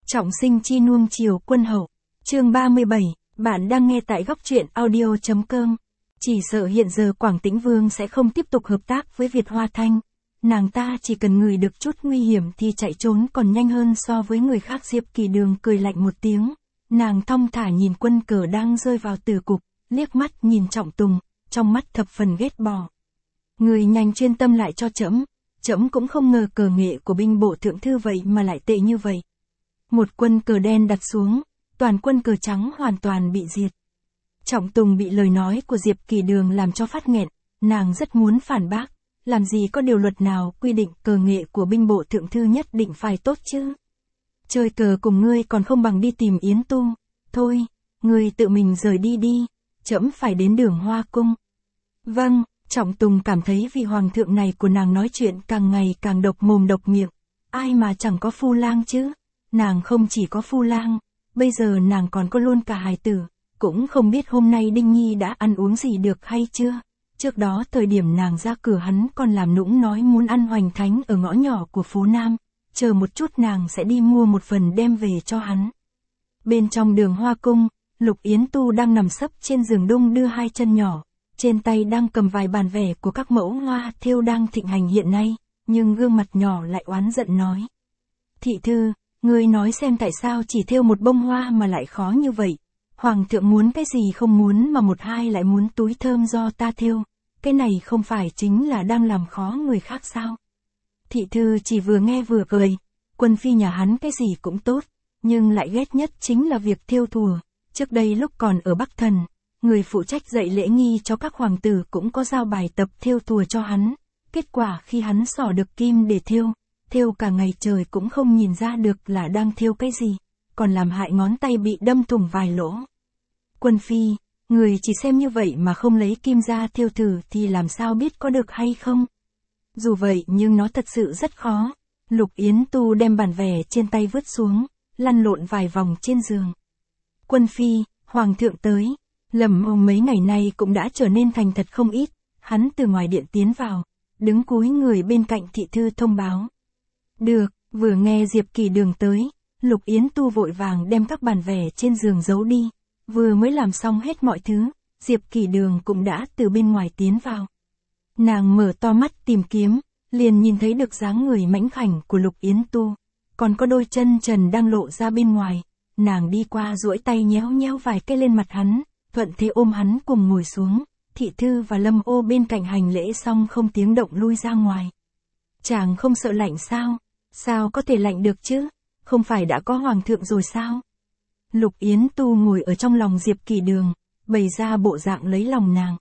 Trọng sinh chi nuông chiều quân hậu. Chương 37, bạn đang nghe tại góc truyện audio.com. Chỉ sợ hiện giờ Quảng Tĩnh Vương sẽ không tiếp tục hợp tác với Việt Hoa Thanh. Nàng ta chỉ cần ngửi được chút nguy hiểm thì chạy trốn còn nhanh hơn so với người khác. Diệp Kỳ Đường cười lạnh một tiếng. Nàng thong thả nhìn quân cờ đang rơi vào tử cục, liếc mắt nhìn Trọng Tùng, trong mắt thập phần ghét bỏ. Người nhanh chuyên tâm lại cho trẫm. Trẫm cũng không ngờ cờ nghệ của binh bộ thượng thư vậy mà lại tệ như vậy. Một quân cờ đen đặt xuống, toàn quân cờ trắng hoàn toàn bị diệt. Trọng Tùng bị lời nói của Diệp Kỳ Đường làm cho phát nghẹn, nàng rất muốn phản bác, làm gì có điều luật nào quy định cờ nghệ của binh bộ thượng thư nhất định phải tốt chứ. Chơi cờ cùng ngươi còn không bằng đi tìm Yến Tu, thôi, ngươi tự mình rời đi đi, trẫm phải đến Đường Hoa Cung. Vâng, Trọng Tùng cảm thấy vị hoàng thượng này của nàng nói chuyện càng ngày càng độc mồm độc miệng, ai mà chẳng có phu lang chứ. Nàng không chỉ có phu lang, bây giờ nàng còn có luôn cả hài tử, cũng không biết hôm nay Đinh Nhi đã ăn uống gì được hay chưa. Trước đó thời điểm nàng ra cửa hắn còn làm nũng nói muốn ăn hoành thánh ở ngõ nhỏ của phố Nam, chờ một chút nàng sẽ đi mua một phần đem về cho hắn. Bên trong Đường Hoa Cung, Lục Yến Tu đang nằm sấp trên giường đung đưa hai chân nhỏ, trên tay đang cầm vài bản vẽ của các mẫu hoa thêu đang thịnh hành hiện nay, nhưng gương mặt nhỏ lại oán giận nói. Thị thư, ngươi nói xem tại sao chỉ thêu một bông hoa mà lại khó như vậy. Hoàng thượng muốn cái gì không muốn mà một hai lại muốn túi thơm do ta thêu. Cái này không phải chính là đang làm khó người khác sao? Thị thư chỉ vừa nghe vừa cười. Quân phi nhà hắn cái gì cũng tốt, nhưng lại ghét nhất chính là việc thêu thùa. Trước đây lúc còn ở Bắc Thần, người phụ trách dạy lễ nghi cho các hoàng tử cũng có giao bài tập thêu thùa cho hắn. Kết quả khi hắn xỏ được kim để thêu cả ngày trời cũng không nhìn ra được là đang thêu cái gì, còn làm hại ngón tay bị đâm thủng vài lỗ. Quân phi, người chỉ xem như vậy mà không lấy kim ra thêu thử thì làm sao biết có được hay không? Dù vậy nhưng nó thật sự rất khó. Lục Yến Tu đem bản vẽ trên tay vứt xuống, lăn lộn vài vòng trên giường. Quân phi, hoàng thượng tới. Lâm mấy ngày nay cũng đã trở nên thành thật không ít. Hắn từ ngoài điện tiến vào, đứng cúi người bên cạnh thị thư thông báo. Được, vừa nghe Diệp Kỳ Đường tới, Lục Yến Tu vội vàng đem các bản vẽ trên giường giấu đi. Vừa mới làm xong hết mọi thứ, Diệp Kỳ Đường cũng đã từ bên ngoài tiến vào. Nàng mở to mắt tìm kiếm, liền nhìn thấy được dáng người mãnh khảnh của Lục Yến Tu, còn có đôi chân trần đang lộ ra bên ngoài. Nàng đi qua duỗi tay nhéo nhéo vài cái lên mặt hắn, thuận thế ôm hắn cùng ngồi xuống. Thị thư và Lâm Ô bên cạnh hành lễ xong không tiếng động lui ra ngoài. Chàng không sợ lạnh sao? Sao có thể lạnh được chứ? Không phải đã có hoàng thượng rồi sao? Lục Yến Tu ngồi ở trong lòng Diệp Kỳ Đường, bày ra bộ dạng lấy lòng nàng.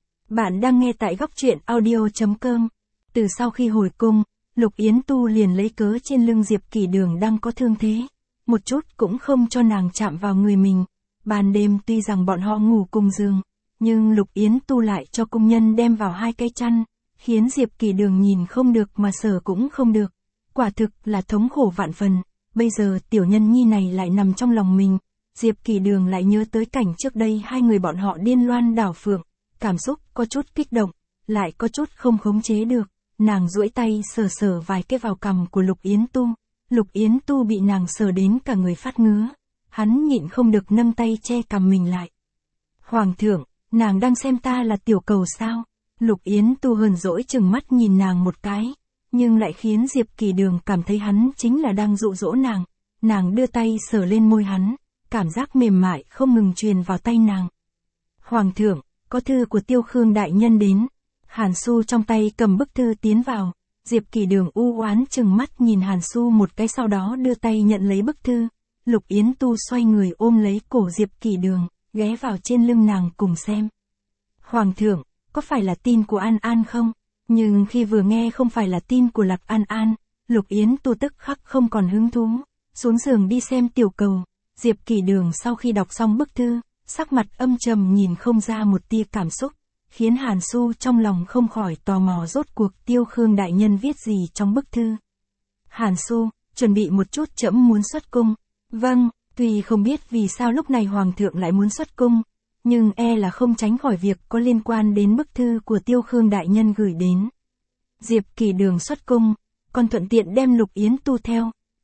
Bạn đang nghe tại góc truyện audio.com. Từ sau khi hồi cung, Lục Yến Tu liền lấy cớ trên lưng Diệp Kỳ Đường đang có thương thế, một chút cũng không cho nàng chạm vào người mình. Ban đêm tuy rằng bọn họ ngủ cùng giường, nhưng Lục Yến Tu lại cho công nhân đem vào hai cái chăn, khiến Diệp Kỳ Đường nhìn không được mà sờ cũng không được. Quả thực là thống khổ vạn phần. Bây giờ tiểu nhân nhi này lại nằm trong lòng mình. Diệp Kỳ Đường lại nhớ tới cảnh trước đây hai người bọn họ điên loan đảo phượng. Cảm xúc có chút kích động, lại có chút không khống chế được. Nàng duỗi tay sờ sờ vài cái vào cằm của Lục Yến Tu. Lục Yến Tu bị nàng sờ đến cả người phát ngứa. Hắn nhịn không được nâng tay che cằm mình lại. Hoàng thượng, nàng đang xem ta là tiểu cầu sao? Lục Yến Tu hờn dỗi chừng mắt nhìn nàng một cái, nhưng lại khiến Diệp Kỳ Đường cảm thấy hắn chính là đang dụ dỗ nàng. Nàng đưa tay sờ lên môi hắn, cảm giác mềm mại không ngừng truyền vào tay nàng. Hoàng thượng, có thư của Tiêu Khương đại nhân đến. Hàn Xu trong tay cầm bức thư tiến vào. Diệp Kỳ Đường u oán chừng mắt nhìn Hàn Xu một cái, sau đó đưa tay nhận lấy bức thư. Lục Yến Tu xoay người ôm lấy cổ Diệp Kỳ Đường, ghé vào trên lưng nàng cùng xem. Hoàng thượng, có phải là tin của An An không? Nhưng khi vừa nghe không phải là tin của Lạc An An, Lục Yến Tu tức khắc không còn hứng thú, xuống giường đi xem tiểu cầu. Diệp Kỳ Đường sau khi đọc xong bức thư, sắc mặt âm trầm nhìn không ra một tia cảm xúc, khiến Hàn Xu trong lòng không khỏi tò mò rốt cuộc Tiêu Khương đại nhân viết gì trong bức thư. Hàn Xu, chuẩn bị một chút, trẫm muốn xuất cung. Vâng, tuy không biết vì sao lúc này hoàng thượng lại muốn xuất cung, nhưng e là không tránh khỏi việc có liên quan đến bức thư của Tiêu Khương đại nhân gửi đến. Diệp Kỳ Đường xuất cung, còn thuận tiện đem Lục Yến Tu theo,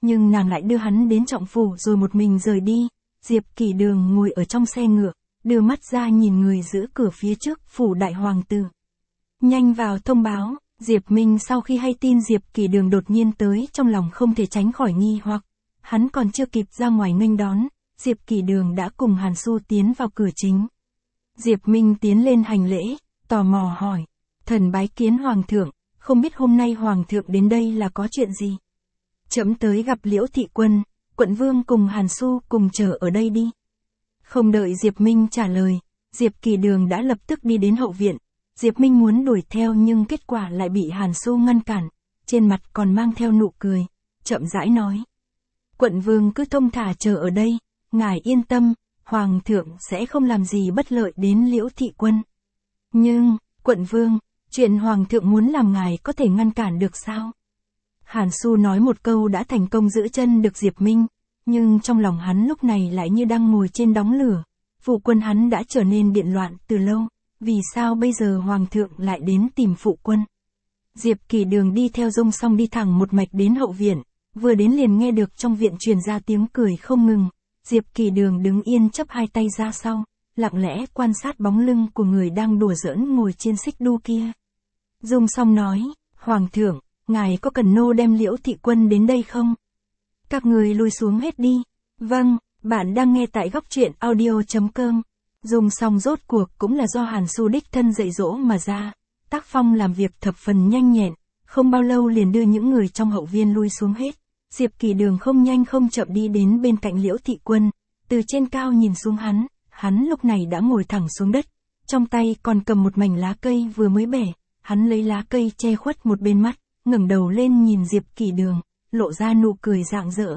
nhưng nàng lại đưa hắn đến Trọng Phủ rồi một mình rời đi. Diệp Kỷ Đường ngồi ở trong xe ngựa, đưa mắt ra nhìn người giữ cửa phía trước phủ đại hoàng tử. Nhanh vào thông báo. Diệp Minh sau khi hay tin Diệp Kỷ Đường đột nhiên tới trong lòng không thể tránh khỏi nghi hoặc. Hắn còn chưa kịp ra ngoài nghênh đón, Diệp Kỷ Đường đã cùng Hàn Xu tiến vào cửa chính. Diệp Minh tiến lên hành lễ, tò mò hỏi. Thần bái kiến Hoàng thượng, không biết hôm nay Hoàng thượng đến đây là có chuyện gì? Trẫm tới gặp Liễu Thị Quân, quận vương cùng Hàn Xu cùng chờ ở đây đi. Không đợi Diệp Minh trả lời, Diệp Kỷ Đường đã lập tức đi đến hậu viện. Diệp Minh muốn đuổi theo nhưng kết quả lại bị Hàn Xu ngăn cản, trên mặt còn mang theo nụ cười, chậm rãi nói. Quận vương cứ thông thả chờ ở đây, ngài yên tâm, Hoàng thượng sẽ không làm gì bất lợi đến Liễu Thị Quân. Nhưng, quận vương, chuyện Hoàng thượng muốn làm ngài có thể ngăn cản được sao? Hàn Xu nói một câu đã thành công giữ chân được Diệp Minh, nhưng trong lòng hắn lúc này lại như đang ngồi trên đống lửa. Phụ quân hắn đã trở nên điện loạn từ lâu, vì sao bây giờ Hoàng thượng lại đến tìm phụ quân? Diệp Kỷ Đường đi theo Dung Song đi thẳng một mạch đến hậu viện, vừa đến liền nghe được trong viện truyền ra tiếng cười không ngừng. Diệp Kỷ Đường đứng yên chắp hai tay ra sau, lặng lẽ quan sát bóng lưng của người đang đùa giỡn ngồi trên xích đu kia. Dung Song nói, Hoàng thượng, ngài có cần nô đem Liễu Thị Quân đến đây không? Các người lui xuống hết đi. Vâng, bạn đang nghe tại góc truyện audio.com. Dung Song rốt cuộc cũng là do Hàn Xu đích thân dạy dỗ mà ra. Tác phong làm việc thập phần nhanh nhẹn, không bao lâu liền đưa những người trong hậu viên lui xuống hết. Diệp Kỷ Đường không nhanh không chậm đi đến bên cạnh Liễu Thị Quân, từ trên cao nhìn xuống hắn lúc này đã ngồi thẳng xuống đất, trong tay còn cầm một mảnh lá cây vừa mới bẻ, hắn lấy lá cây che khuất một bên mắt, ngẩng đầu lên nhìn Diệp Kỷ Đường, lộ ra nụ cười rạng rỡ.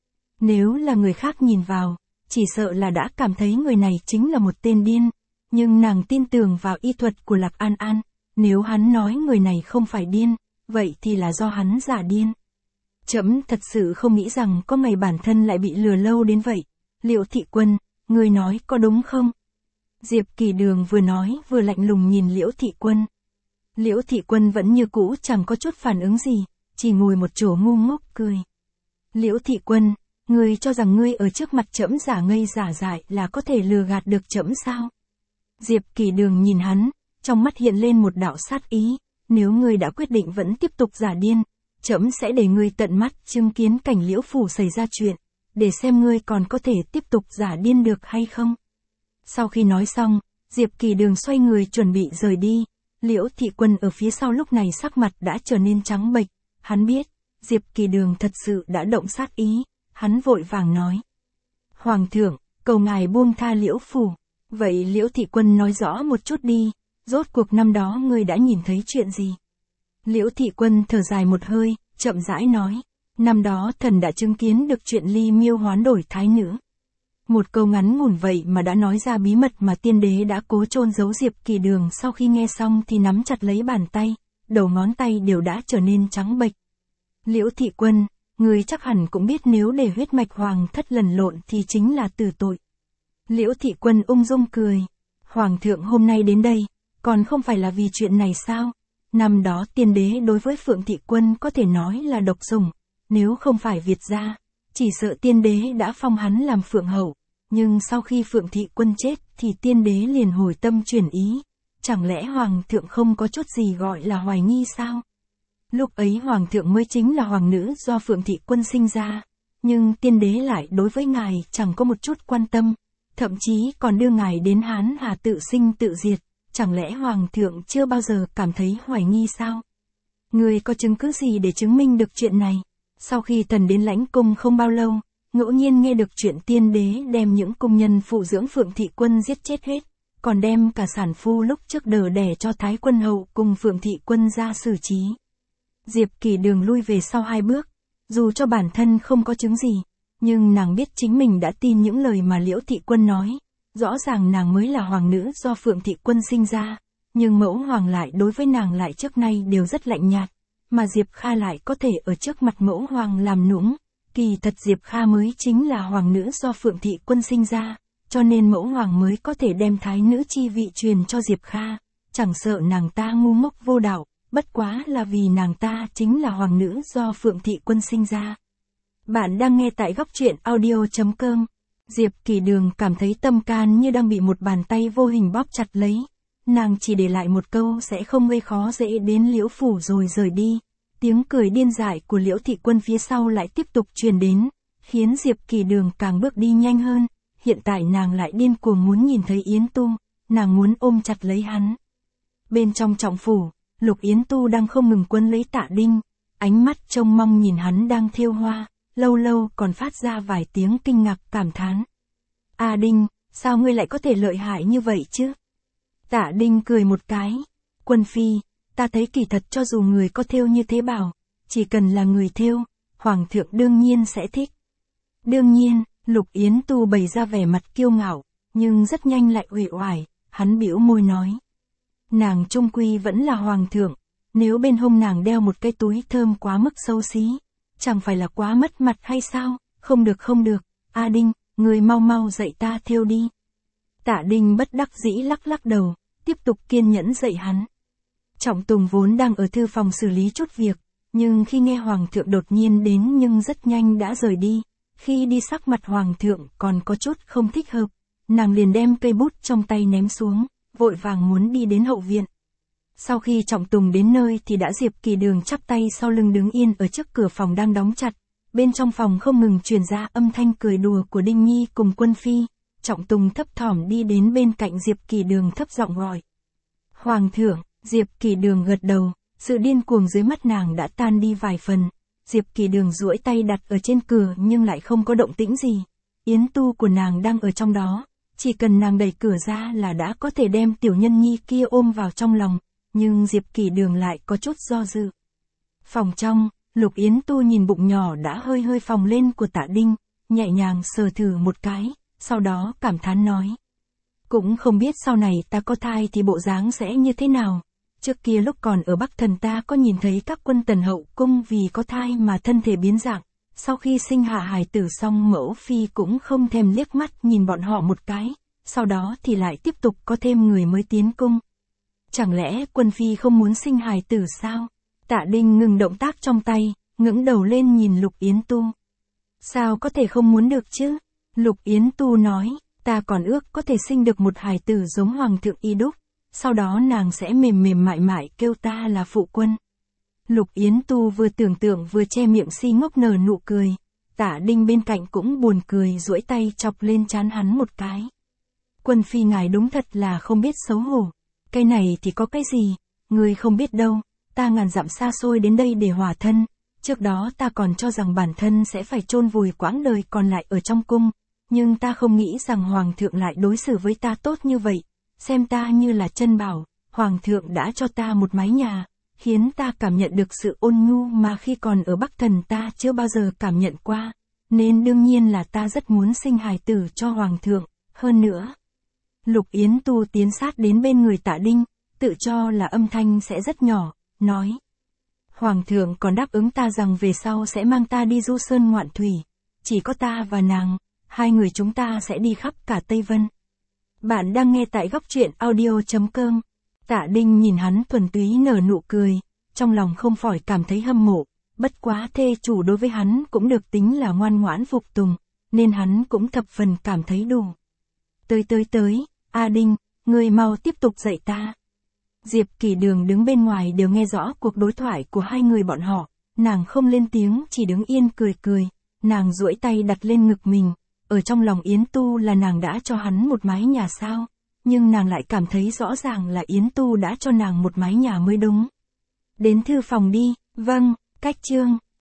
Nếu là người khác nhìn vào, chỉ sợ là đã cảm thấy người này chính là một tên điên, nhưng nàng tin tưởng vào y thuật của Lạc An An, nếu hắn nói người này không phải điên, vậy thì là do hắn giả điên. Trẫm thật sự không nghĩ rằng có ngày bản thân lại bị lừa lâu đến vậy. Liễu Thị Quân, người nói có đúng không? Diệp Kỷ Đường vừa nói vừa lạnh lùng nhìn Liễu Thị Quân. Liễu Thị Quân vẫn như cũ chẳng có chút phản ứng gì, chỉ ngồi một chỗ ngu ngốc cười. Liễu Thị Quân, ngươi cho rằng ngươi ở trước mặt trẫm giả ngây giả dại là có thể lừa gạt được trẫm sao? Diệp Kỷ Đường nhìn hắn, trong mắt hiện lên một đạo sát ý, nếu ngươi đã quyết định vẫn tiếp tục giả điên, trẫm sẽ để ngươi tận mắt chứng kiến cảnh Liễu phủ xảy ra chuyện, để xem ngươi còn có thể tiếp tục giả điên được hay không. Sau khi nói xong, Diệp Kỷ Đường xoay người chuẩn bị rời đi. Liễu Thị Quân ở phía sau lúc này sắc mặt đã trở nên trắng bệch, hắn biết, Diệp Kỷ Đường thật sự đã động sát ý, hắn vội vàng nói. Hoàng thượng, cầu ngài buông tha Liễu phủ. Vậy Liễu Thị Quân nói rõ một chút đi, rốt cuộc năm đó ngươi đã nhìn thấy chuyện gì? Liễu Thị Quân thở dài một hơi, chậm rãi nói, năm đó thần đã chứng kiến được chuyện Ly Miêu hoán đổi thái nữ. Một câu ngắn ngủn vậy mà đã nói ra bí mật mà tiên đế đã cố chôn giấu. Diệp Kỷ Đường sau khi nghe xong thì nắm chặt lấy bàn tay, đầu ngón tay đều đã trở nên trắng bệch. Liễu Thị Quân, người chắc hẳn cũng biết nếu để huyết mạch hoàng thất lẫn lộn thì chính là tử tội. Liễu Thị Quân ung dung cười. Hoàng thượng hôm nay đến đây, còn không phải là vì chuyện này sao? Năm đó tiên đế đối với Phượng Thị Quân có thể nói là độc sủng, nếu không phải Việt gia, chỉ sợ tiên đế đã phong hắn làm Phượng hậu. Nhưng sau khi Phượng Thị Quân chết thì tiên đế liền hồi tâm chuyển ý. Chẳng lẽ Hoàng thượng không có chút gì gọi là hoài nghi sao? Lúc ấy Hoàng thượng mới chính là hoàng nữ do Phượng Thị Quân sinh ra. Nhưng tiên đế lại đối với ngài chẳng có một chút quan tâm. Thậm chí còn đưa ngài đến Hán Hà tự sinh tự diệt. Chẳng lẽ Hoàng thượng chưa bao giờ cảm thấy hoài nghi sao? Người có chứng cứ gì để chứng minh được chuyện này? Sau khi thần đến Lãnh Cung không bao lâu, ngẫu nhiên nghe được chuyện tiên đế đem những cung nhân phụ dưỡng Phượng Thị Quân giết chết hết, còn đem cả sản phu lúc trước đờ đẻ cho Thái Quân hậu cùng Phượng Thị Quân ra xử trí. Diệp Kỷ Đường lui về sau 2 bước, dù cho bản thân không có chứng gì, nhưng nàng biết chính mình đã tin những lời mà Liễu Thị Quân nói. Rõ ràng nàng mới là hoàng nữ do Phượng Thị Quân sinh ra, nhưng mẫu hoàng lại đối với nàng lại trước nay đều rất lạnh nhạt, mà Diệp Kha lại có thể ở trước mặt mẫu hoàng làm nũng. Kỳ thật Diệp Kha mới chính là hoàng nữ do Phượng Thị Quân sinh ra, cho nên mẫu hoàng mới có thể đem thái nữ chi vị truyền cho Diệp Kha, chẳng sợ nàng ta ngu ngốc vô đạo, bất quá là vì nàng ta chính là hoàng nữ do Phượng Thị Quân sinh ra. Bạn đang nghe tại góc truyện audio.com. Diệp Kỳ Đường cảm thấy tâm can như đang bị một bàn tay vô hình bóp chặt lấy. Nàng chỉ để lại một câu sẽ không gây khó dễ đến Liễu phủ rồi rời đi. Tiếng cười điên dại của Liễu Thị Quân phía sau lại tiếp tục truyền đến, khiến Diệp Kỳ Đường càng bước đi nhanh hơn. Hiện tại nàng lại điên cuồng muốn nhìn thấy Yến Tu, nàng muốn ôm chặt lấy hắn. Bên trong trọng phủ, Lục Yến Tu đang không ngừng quấn lấy Tạ Đinh, ánh mắt trông mong nhìn hắn đang thêu hoa, lâu lâu còn phát ra vài tiếng kinh ngạc cảm thán. A Đinh, sao ngươi lại có thể lợi hại như vậy chứ? Tạ Đinh cười một cái. Quân phi, ta thấy kỳ thật cho dù người có thêu như thế bảo, chỉ cần là người thêu, hoàng thượng đương nhiên sẽ thích. Đương nhiên, Lục Yến Tu bày ra vẻ mặt kiêu ngạo, nhưng rất nhanh lại uể oải, hắn bĩu môi nói. Nàng trung quy vẫn là hoàng thượng, nếu bên hông nàng đeo một cái túi thơm quá mức xấu xí, chẳng phải là quá mất mặt hay sao? Không được, A Đinh, người mau mau dạy ta thêu đi. Tạ Đinh bất đắc dĩ lắc lắc đầu, tiếp tục kiên nhẫn dạy hắn. Trọng Tùng vốn đang ở thư phòng xử lý chút việc, nhưng khi nghe hoàng thượng đột nhiên đến nhưng rất nhanh đã rời đi. Khi đi sắc mặt hoàng thượng còn có chút không thích hợp, nàng liền đem cây bút trong tay ném xuống, vội vàng muốn đi đến hậu viện. Sau khi Trọng Tùng đến nơi thì đã Diệp Kỳ Đường chắp tay sau lưng đứng yên ở trước cửa phòng đang đóng chặt. Bên trong phòng không ngừng truyền ra âm thanh cười đùa của Đinh Nhi cùng Quân phi. Trọng Tùng thấp thỏm đi đến bên cạnh Diệp Kỳ Đường thấp giọng gọi. Hoàng thượng, Diệp Kỳ Đường gật đầu, sự điên cuồng dưới mắt nàng đã tan đi vài phần. Diệp Kỳ Đường duỗi tay đặt ở trên cửa nhưng lại không có động tĩnh gì. Yến Tu của nàng đang ở trong đó, chỉ cần nàng đẩy cửa ra là đã có thể đem tiểu nhân nhi kia ôm vào trong lòng, nhưng Diệp Kỳ Đường lại có chút do dự. Phòng trong, Lục Yến Tu nhìn bụng nhỏ đã hơi hơi phồng lên của Tạ Đinh, nhẹ nhàng sờ thử một cái, sau đó cảm thán nói. Cũng không biết sau này ta có thai thì bộ dáng sẽ như thế nào. Trước kia lúc còn ở Bắc Thần ta có nhìn thấy các quân Tần hậu cung vì có thai mà thân thể biến dạng, sau khi sinh hạ hài tử xong mẫu phi cũng không thèm liếc mắt nhìn bọn họ một cái, sau đó thì lại tiếp tục có thêm người mới tiến cung. Chẳng lẽ Quân phi không muốn sinh hài tử sao? Tạ Đinh ngừng động tác trong tay, ngẩng đầu lên nhìn Lục Yến Tu. Sao có thể không muốn được chứ? Lục Yến Tu nói, ta còn ước có thể sinh được một hài tử giống hoàng thượng y đúc. Sau đó nàng sẽ mềm mềm mại mại kêu ta là phụ quân. Lục Yến Tu vừa tưởng tượng vừa che miệng si ngốc nở nụ cười. Tạ Đinh bên cạnh cũng buồn cười duỗi tay chọc lên trán hắn một cái. Quân phi ngài đúng thật là không biết xấu hổ. Cái này thì có cái gì, người không biết đâu, ta ngàn dặm xa xôi đến đây để hòa thân. Trước đó ta còn cho rằng bản thân sẽ phải chôn vùi quãng đời còn lại ở trong cung. Nhưng ta không nghĩ rằng hoàng thượng lại đối xử với ta tốt như vậy. Xem ta như là chân bảo, hoàng thượng đã cho ta một mái nhà, khiến ta cảm nhận được sự ôn nhu mà khi còn ở Bắc Thần ta chưa bao giờ cảm nhận qua, nên đương nhiên là ta rất muốn sinh hài tử cho hoàng thượng, hơn nữa. Lục Yến Tu tiến sát đến bên người Tạ Đinh, tự cho là âm thanh sẽ rất nhỏ, nói. Hoàng thượng còn đáp ứng ta rằng về sau sẽ mang ta đi du sơn ngoạn thủy, chỉ có ta và nàng, hai người chúng ta sẽ đi khắp cả Tây Vân. Bạn đang nghe tại góc truyện audio.com. Tạ Đinh nhìn hắn thuần túy nở nụ cười, trong lòng không khỏi cảm thấy hâm mộ, bất quá thê chủ đối với hắn cũng được tính là ngoan ngoãn phục tùng, nên hắn cũng thập phần cảm thấy đủ. Tới, A Đinh, ngươi mau tiếp tục dạy ta. Diệp Kỳ Đường đứng bên ngoài đều nghe rõ cuộc đối thoại của hai người bọn họ, nàng không lên tiếng chỉ đứng yên cười, nàng duỗi tay đặt lên ngực mình. Ở trong lòng Yến Tu là nàng đã cho hắn một mái nhà sao, nhưng nàng lại cảm thấy rõ ràng là Yến Tu đã cho nàng một mái nhà mới đúng. Đến thư phòng đi, vâng, cách chương.